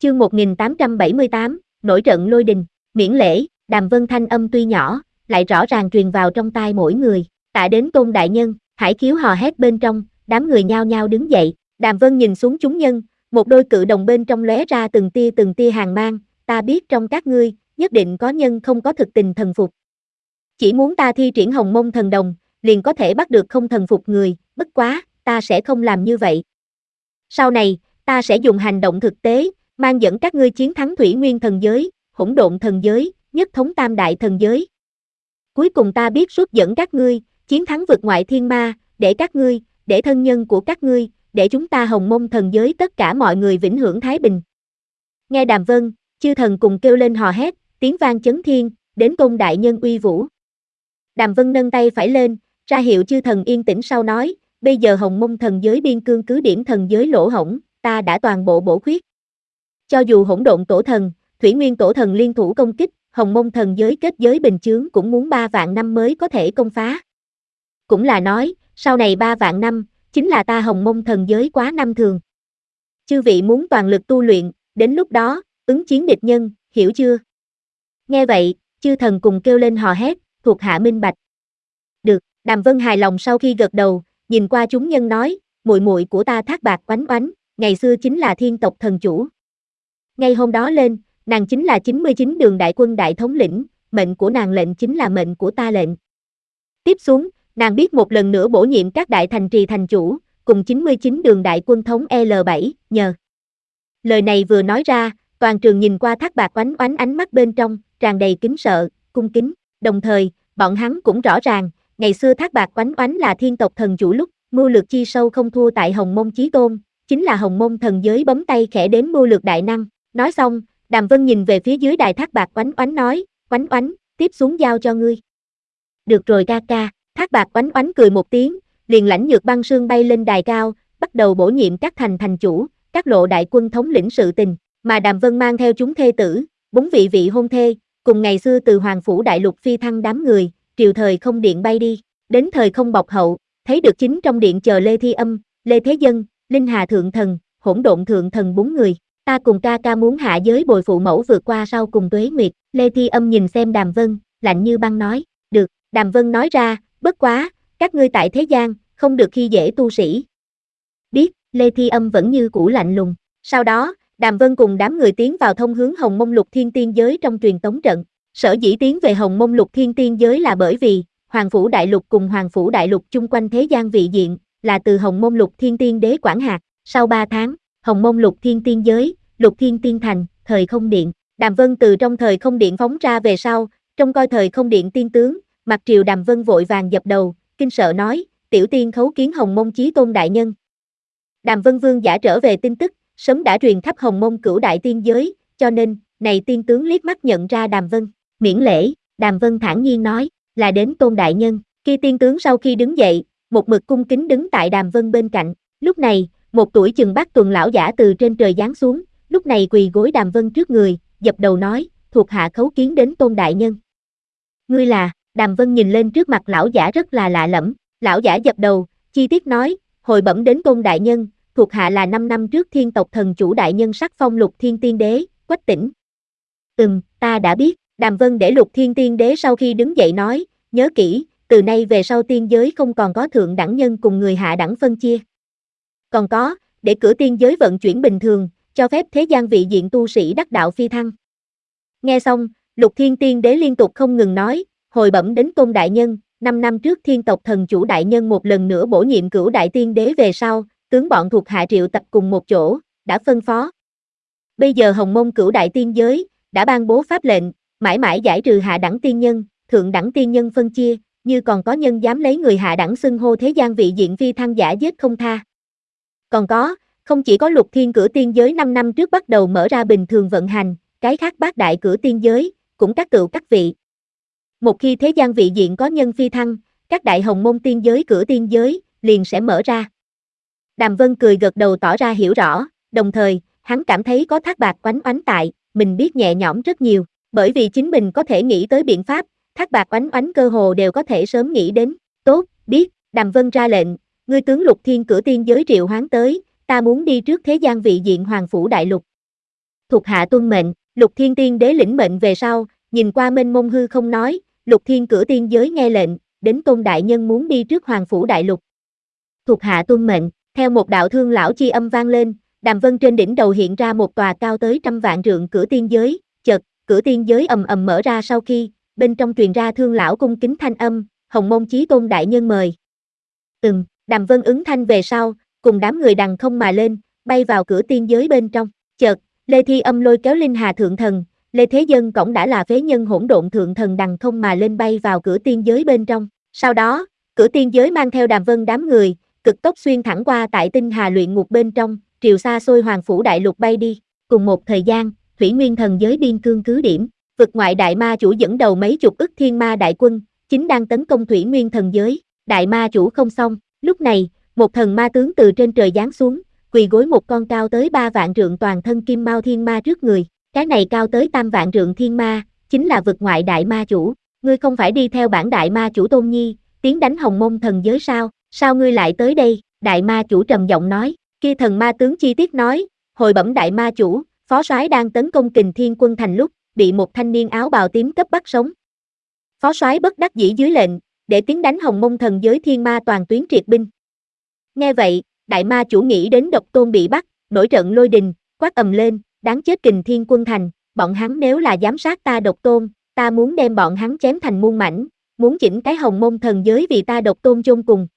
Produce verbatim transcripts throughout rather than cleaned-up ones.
Chương một nghìn tám trăm bảy mươi tám, nổi trận lôi đình, miễn lễ. Đàm Vân thanh âm tuy nhỏ, lại rõ ràng truyền vào trong tai mỗi người. Tạ đến Tôn đại nhân. Hải khiếu hò hét bên trong, đám người nhao nhao đứng dậy. Đàm Vân nhìn xuống chúng nhân, một đôi cự đồng bên trong lóe ra từng tia từng tia hàn mang. Ta biết trong các ngươi, nhất định có nhân không có thực tình thần phục. Chỉ muốn ta thi triển Hồng Mông thần đồng, liền có thể bắt được không thần phục người, bất quá, ta sẽ không làm như vậy. Sau này, ta sẽ dùng hành động thực tế, mang dẫn các ngươi chiến thắng Thủy Nguyên thần giới, Hỗn Độn thần giới, nhất thống Tam đại thần giới. Cuối cùng ta biết xuất dẫn các ngươi, chiến thắng vực ngoại thiên ma, để các ngươi, để thân nhân của các ngươi, để chúng ta Hồng Mông thần giới tất cả mọi người vĩnh hưởng thái bình. Nghe Đàm Vân, chư thần cùng kêu lên hò hét, tiếng vang chấn thiên, đến Tôn đại nhân uy vũ. Đàm Vân nâng tay phải lên, ra hiệu chư thần yên tĩnh sau nói, bây giờ Hồng Mông thần giới biên cương cứ điểm thần giới lỗ hổng, ta đã toàn bộ bổ khuyết. Cho dù Hỗn Độn tổ thần, Thủy Nguyên tổ thần liên thủ công kích, Hồng Mông thần giới kết giới bình chướng cũng muốn ba vạn năm mới có thể công phá. Cũng là nói, sau này ba vạn năm, chính là ta Hồng Mông thần giới quá năm thường. Chư vị muốn toàn lực tu luyện, đến lúc đó, ứng chiến địch nhân, hiểu chưa? Nghe vậy, chư thần cùng kêu lên hò hét, thuộc hạ minh bạch. Được, Đàm Vân hài lòng sau khi gật đầu, nhìn qua chúng nhân nói, muội muội của ta Thác Bạt Oánh Oánh, ngày xưa chính là thiên tộc thần chủ. Ngay hôm đó lên, nàng chính là chín mươi chín đường đại quân đại thống lĩnh, mệnh của nàng lệnh chính là mệnh của ta lệnh. Tiếp xuống, nàng biết một lần nữa bổ nhiệm các đại thành trì thành chủ, cùng chín mươi chín đường đại quân thống L bảy, nhờ. Lời này vừa nói ra, toàn trường nhìn qua Thác Bạt Oánh Oánh ánh mắt bên trong, tràn đầy kính sợ, cung kính, đồng thời, bọn hắn cũng rõ ràng, ngày xưa Thác Bạt Oánh Oánh là thiên tộc thần chủ lúc, mưu lược chi sâu không thua tại Hồng Mông chí tôn, chính là Hồng Mông thần giới bấm tay khẽ đếm mưu lược đại năng. Nói xong, Đàm Vân nhìn về phía dưới đài Thác Bạt Oánh Oánh nói, Oánh Oánh, tiếp xuống giao cho ngươi. Được rồi ca ca, Thác Bạt Oánh Oánh cười một tiếng, liền lãnh Nhược Băng Sương bay lên đài cao, bắt đầu bổ nhiệm các thành thành chủ, các lộ đại quân thống lĩnh sự tình, mà Đàm Vân mang theo chúng thê tử, bốn vị vị hôn thê, cùng ngày xưa từ Hoàng Phủ Đại Lục phi thăng đám người, triều thời không điện bay đi, đến thời không bọc hậu, thấy được chính trong điện chờ Lê Thi Âm, Lê Thế Dân, Linh Hà Thượng Thần, Hỗn Độn Thượng Thần bốn người. Ta cùng ca ca muốn hạ giới bồi phụ mẫu vượt qua sau cùng tuế nguyệt. Lê Thi Âm nhìn xem Đàm Vân, lạnh như băng nói, được. Đàm Vân nói ra, bất quá, các ngươi tại thế gian, không được khi dễ tu sĩ. Biết, Lê Thi Âm vẫn như cũ lạnh lùng. Sau đó, Đàm Vân cùng đám người tiến vào thông hướng Hồng Mông Lục Thiên Tiên giới trong truyền tống trận. Sở dĩ tiến về Hồng Mông Lục Thiên Tiên giới là bởi vì, Hoàng Phủ Đại Lục cùng Hoàng Phủ Đại Lục chung quanh thế gian vị diện, là từ Hồng Mông Lục Thiên Tiên đế quản hạt. Sau ba tháng, Hồng Mông Lục Thiên Tiên giới, Lục Thiên Tiên thành, thời không điện. Đàm Vân từ trong thời không điện phóng ra về sau, trông coi thời không điện tiên tướng, mặt triều Đàm Vân vội vàng dập đầu, kinh sợ nói, tiểu tiên khấu kiến Hồng Mông chí tôn đại nhân. Đàm Vân vương giả trở về tin tức, sớm đã truyền khắp Hồng Mông cửu đại tiên giới, cho nên, này tiên tướng liếc mắt nhận ra Đàm Vân, miễn lễ. Đàm Vân thản nhiên nói, là đến Tôn đại nhân. Khi tiên tướng sau khi đứng dậy, một mực cung kính đứng tại Đàm Vân bên cạnh. Lúc này, một tuổi chừng bát tuần lão giả từ trên trời giáng xuống, lúc này quỳ gối Đàm Vân trước người, dập đầu nói, thuộc hạ khấu kiến đến Tôn đại nhân. Ngươi là? Đàm Vân nhìn lên trước mặt lão giả rất là lạ lẫm. Lão giả dập đầu, chi tiết nói, hồi bẩm đến Tôn đại nhân, thuộc hạ là năm năm trước thiên tộc thần chủ đại nhân sắc phong Lục Thiên Tiên đế, Quách Tĩnh. Ừm, ta đã biết. Đàm Vân để Lục Thiên Tiên đế sau khi đứng dậy nói, nhớ kỹ, từ nay về sau tiên giới không còn có thượng đẳng nhân cùng người hạ đẳng phân chia. Còn có, để cửa tiên giới vận chuyển bình thường, cho phép thế gian vị diện tu sĩ đắc đạo phi thăng. Nghe xong, Lục Thiên Tiên đế liên tục không ngừng nói, hồi bẩm đến Tôn đại nhân, năm năm trước thiên tộc thần chủ đại nhân một lần nữa bổ nhiệm cửu đại tiên đế về sau, tướng bọn thuộc hạ triệu tập cùng một chỗ, đã phân phó. Bây giờ Hồng Mông cửu đại tiên giới, đã ban bố pháp lệnh, mãi mãi giải trừ hạ đẳng tiên nhân, thượng đẳng tiên nhân phân chia, như còn có nhân dám lấy người hạ đẳng xưng hô thế gian vị diện phi thăng giả giết không tha. Còn có, không chỉ có Lục Thiên cửa tiên giới năm năm trước bắt đầu mở ra bình thường vận hành, cái khác bát đại cửa tiên giới, cũng các cựu các vị. Một khi thế gian vị diện có nhân phi thăng, các đại Hồng Mông tiên giới cửa tiên giới, liền sẽ mở ra. Đàm Vân cười gật đầu tỏ ra hiểu rõ, đồng thời, hắn cảm thấy có Thác Bạt Oánh Oánh tại, mình biết nhẹ nhõm rất nhiều, bởi vì chính mình có thể nghĩ tới biện pháp, Thác Bạt Oánh Oánh cơ hồ đều có thể sớm nghĩ đến. Tốt, biết, Đàm Vân ra lệnh, ngươi tướng Lục Thiên cửa tiên giới triệu hoán tới, ta muốn đi trước thế gian vị diện Hoàng Phủ Đại Lục. Thuộc hạ tuân mệnh. Lục Thiên Tiên Đế lĩnh mệnh về sau, nhìn qua mênh mông hư không nói, Lục Thiên cửa tiên giới nghe lệnh, đến Tôn đại nhân muốn đi trước Hoàng phủ đại lục. Thuộc hạ tuân mệnh. Theo một đạo thương lão chi âm vang lên, Đàm Vân trên đỉnh đầu hiện ra một tòa cao tới trăm vạn trượng cửa tiên giới, chợt, cửa tiên giới ầm ầm mở ra sau khi, bên trong truyền ra thương lão cung kính thanh âm, Hồng Môn Chí Tôn đại nhân mời. Ừm, Đàm Vân ứng thanh về sau, cùng đám người đằng không mà lên, bay vào cửa tiên giới bên trong. Chợt, Lê Thi Âm lôi kéo Linh Hà thượng thần, Lê Thế Dân cổng đã là phế nhân hỗn độn thượng thần đằng không mà lên bay vào cửa tiên giới bên trong. Sau đó, cửa tiên giới mang theo Đàm Vân đám người, cực tốc xuyên thẳng qua tại tinh hà luyện ngục bên trong, triều xa xôi Hoàng phủ đại lục bay đi. Cùng một thời gian, Thủy Nguyên thần giới biên cương cứ điểm, vực ngoại đại ma chủ dẫn đầu mấy chục ức thiên ma đại quân, chính đang tấn công Thủy Nguyên thần giới. Đại ma chủ không xong, lúc này, một thần ma tướng từ trên trời giáng xuống, quỳ gối một con cao tới ba vạn trượng toàn thân kim mao thiên ma trước người. Cái này cao tới tam vạn trượng thiên ma, chính là vực ngoại đại ma chủ. Ngươi không phải đi theo bản đại ma chủ Tôn Nhi, tiến đánh Hồng Môn thần giới sao? Sao ngươi lại tới đây? Đại ma chủ trầm giọng nói. Kia thần ma tướng chi tiết nói, hồi bẩm đại ma chủ, phó soái đang tấn công Kình Thiên quân thành lúc, bị một thanh niên áo bào tím cấp bắt sống. Phó soái bất đắc dĩ dưới lệnh, để tiến đánh Hồng Môn thần giới thiên ma toàn tuyến triệt binh. Nghe vậy, đại ma chủ nghĩ đến Độc Tôn bị bắt, nổi trận lôi đình, quát ầm lên, đáng chết Kình Thiên quân thành, bọn hắn nếu là giám sát ta Độc Tôn, ta muốn đem bọn hắn chém thành muôn mảnh, muốn chỉnh cái Hồng Môn thần giới vì ta Độc Tôn chôn cùng.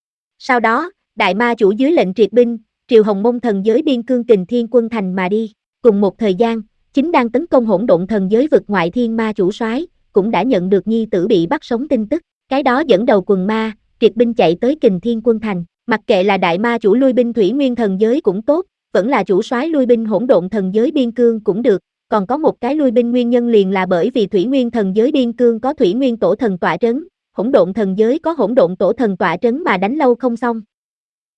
Sau đó, đại ma chủ dưới lệnh triệt binh, triều Hồng Môn thần giới biên cương Kình Thiên quân thành mà đi. Cùng một thời gian, chính đang tấn công hỗn độn thần giới vực ngoại thiên ma chủ soái cũng đã nhận được nhi tử bị bắt sống tin tức, cái đó dẫn đầu quần ma, triệt binh chạy tới Kình Thiên quân thành, mặc kệ là đại ma chủ lui binh Thủy Nguyên thần giới cũng tốt, vẫn là chủ soái lui binh hỗn độn thần giới biên cương cũng được, còn có một cái lui binh nguyên nhân liền là bởi vì Thủy Nguyên thần giới biên cương có Thủy Nguyên tổ thần tọa trấn, hỗn độn thần giới có hỗn độn tổ thần tọa trấn mà đánh lâu không xong.